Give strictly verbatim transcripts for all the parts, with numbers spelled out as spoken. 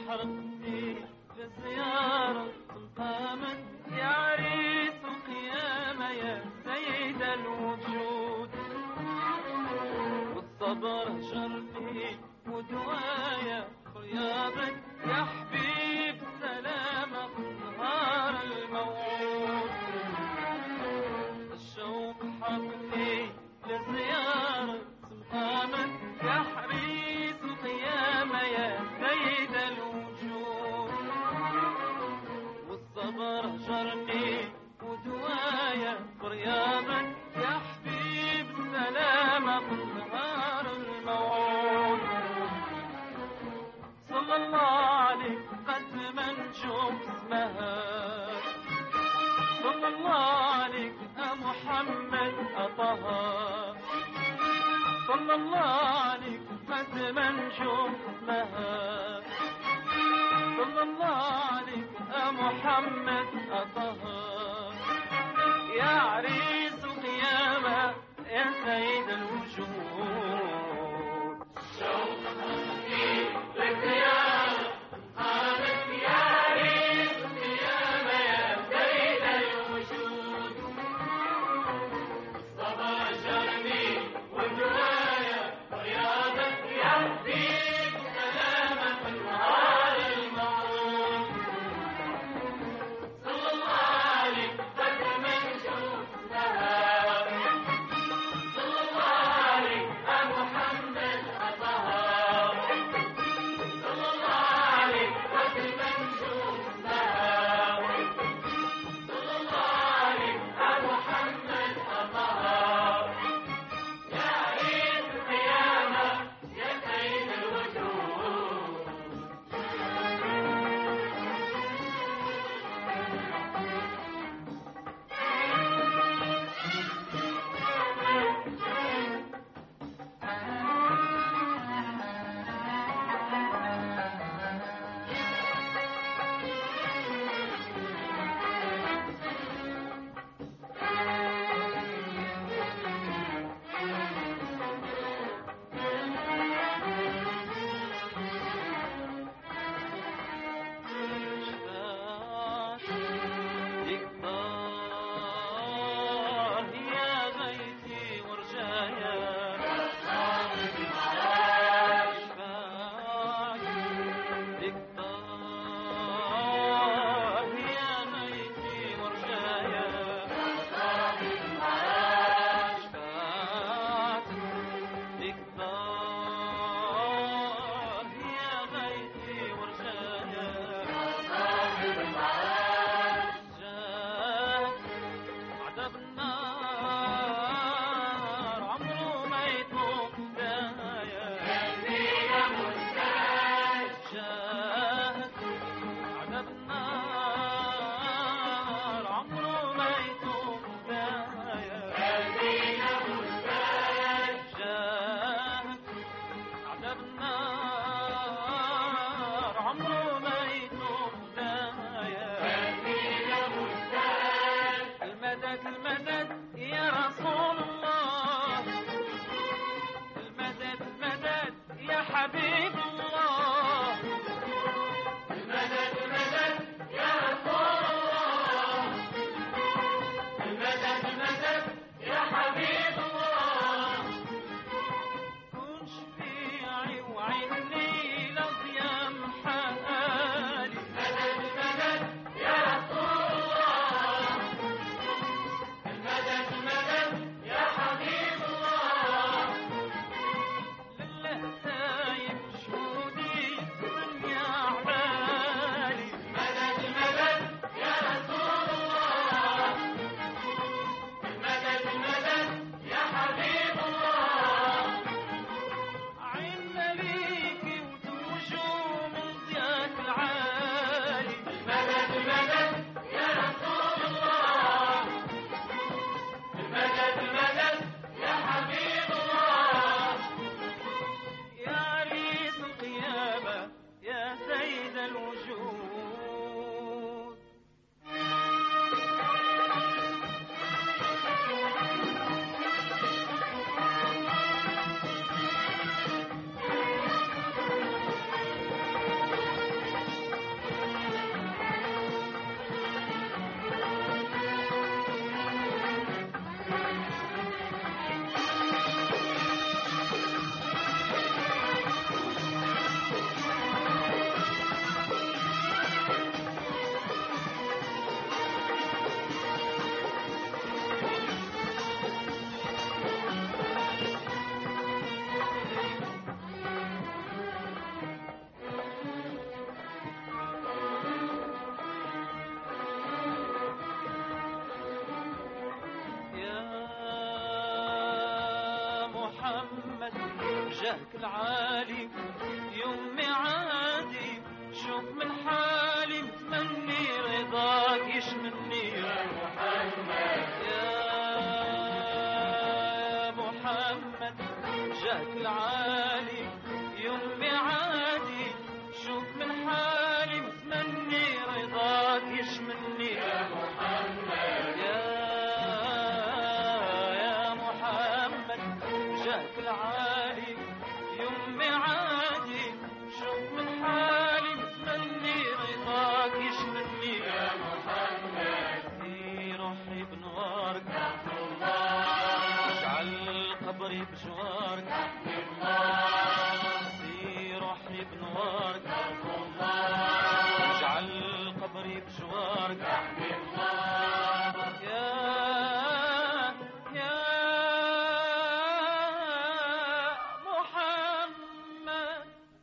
حرقتي لزيارة قامت يا عريس قيامة يا سيد الوجود، والصبر جرتي ودوايا غيابك يا حبيب سلامة نهار الموعود. الشوق حرقتي لزيارة قامت يا حريس قيامة يا سيد الوجود، والصبر جرني ودوايا غيابك يا حبيب سلامة نهار الموعود. صلى الله عليك قد منجوم اسمها، صلى الله عليك يا محمد أطهى، صلى الله عليك قد منجوم اسمها، صلى الله عليك يا محمد أطهى، يا عريس قيامة يا سيد الوجود. شوق حبي لك يا قامت يا عريس قيامة يا سيد الوجود، الصبا جرني ودوايا غيابك يا حبيب سلامة نهار الموعود. صلى الله عليك قد منجوم اسمها، صلى الله عليك يا محمد أطهى، صلى الله عليك قد منجوم اسمها، صلى الله عليك يا محمد أطهى، يا عريس قيامة يا سيد الوجود. يكتار يا بيتي ورجايا شفاك، يكتار يا بيتي ورجايا شفاك، يكتار يا بيتي ورجايا جاك عذاب النار عمره ما يتوب دايا، جاك عذاب النار عمره ما يتوب دايا، جاك عذاب النار عمره ما يتوب دايا. المدد المدد يا رسول الله، المدد المدد يا حبيب الله، المدد المدد يا رسول الله، المدد المدد يا حبيب الله، كن شفيعي وعيني لضيام حالي، المدد المدد يا رسول الله، المدد المدد يا حبيب الله، لله تايب شهور جاك العالي يوم ميعادي، شوف من حالي متمني رضاك يشملني يا محمد يا محمد. جاك العالي يوم ميعادي، شوف من حالي متمني رضاك يشملني يا محمد يا يا محمد. جاك العالي يوم ميعادي، شوف من حالي متمني رضاك يشملني يا محمد في روحي بنوارك تحت الله، اجعل قبري بجوارك تحت الله، في روحي بنوارك تحت الله، اجعل قبري بجوارك تحت الله. يا يا محمد.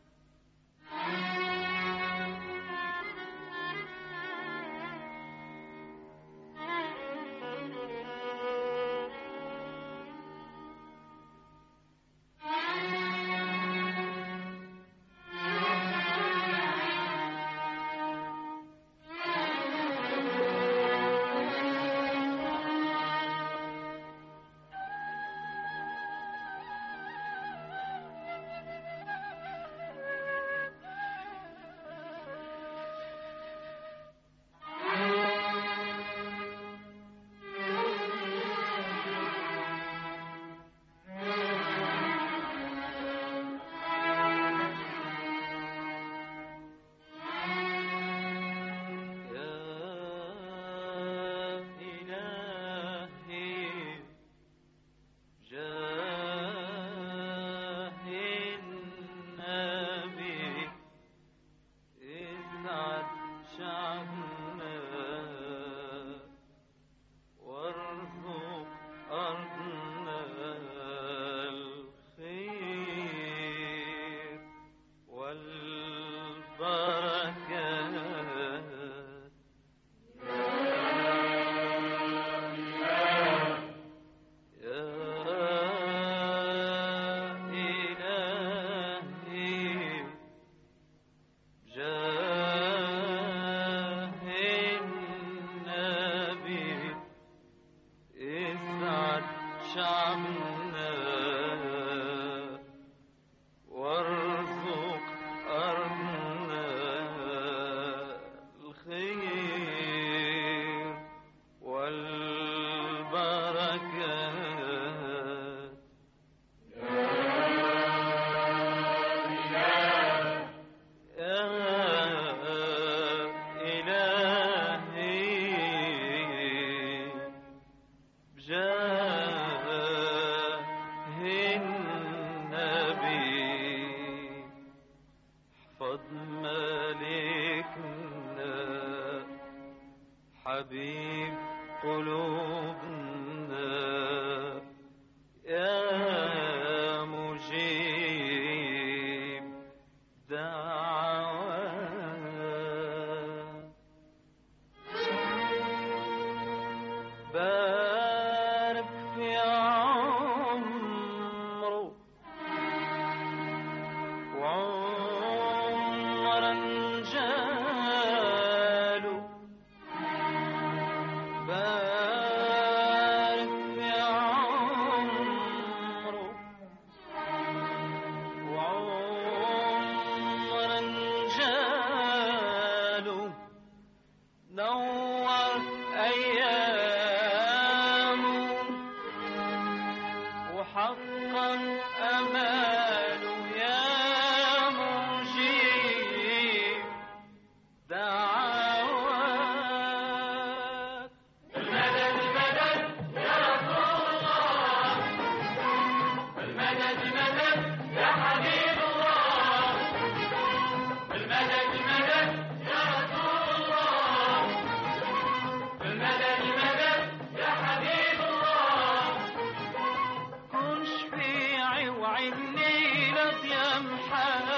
حبيب قلوبنا يا مجيب دعوات. بارك في عمره وعمرا جاله، بارك في عمره وعمرا جاله، نور أيامه وحقق أماله يا مجيب دعوات. المدد المدد يا رسول الله، المدد المدد يا حبيب الله، المدد المدد يا رسول الله، المدد المدد يا حبيب الله. كن شفيعي وعيني لضيا محال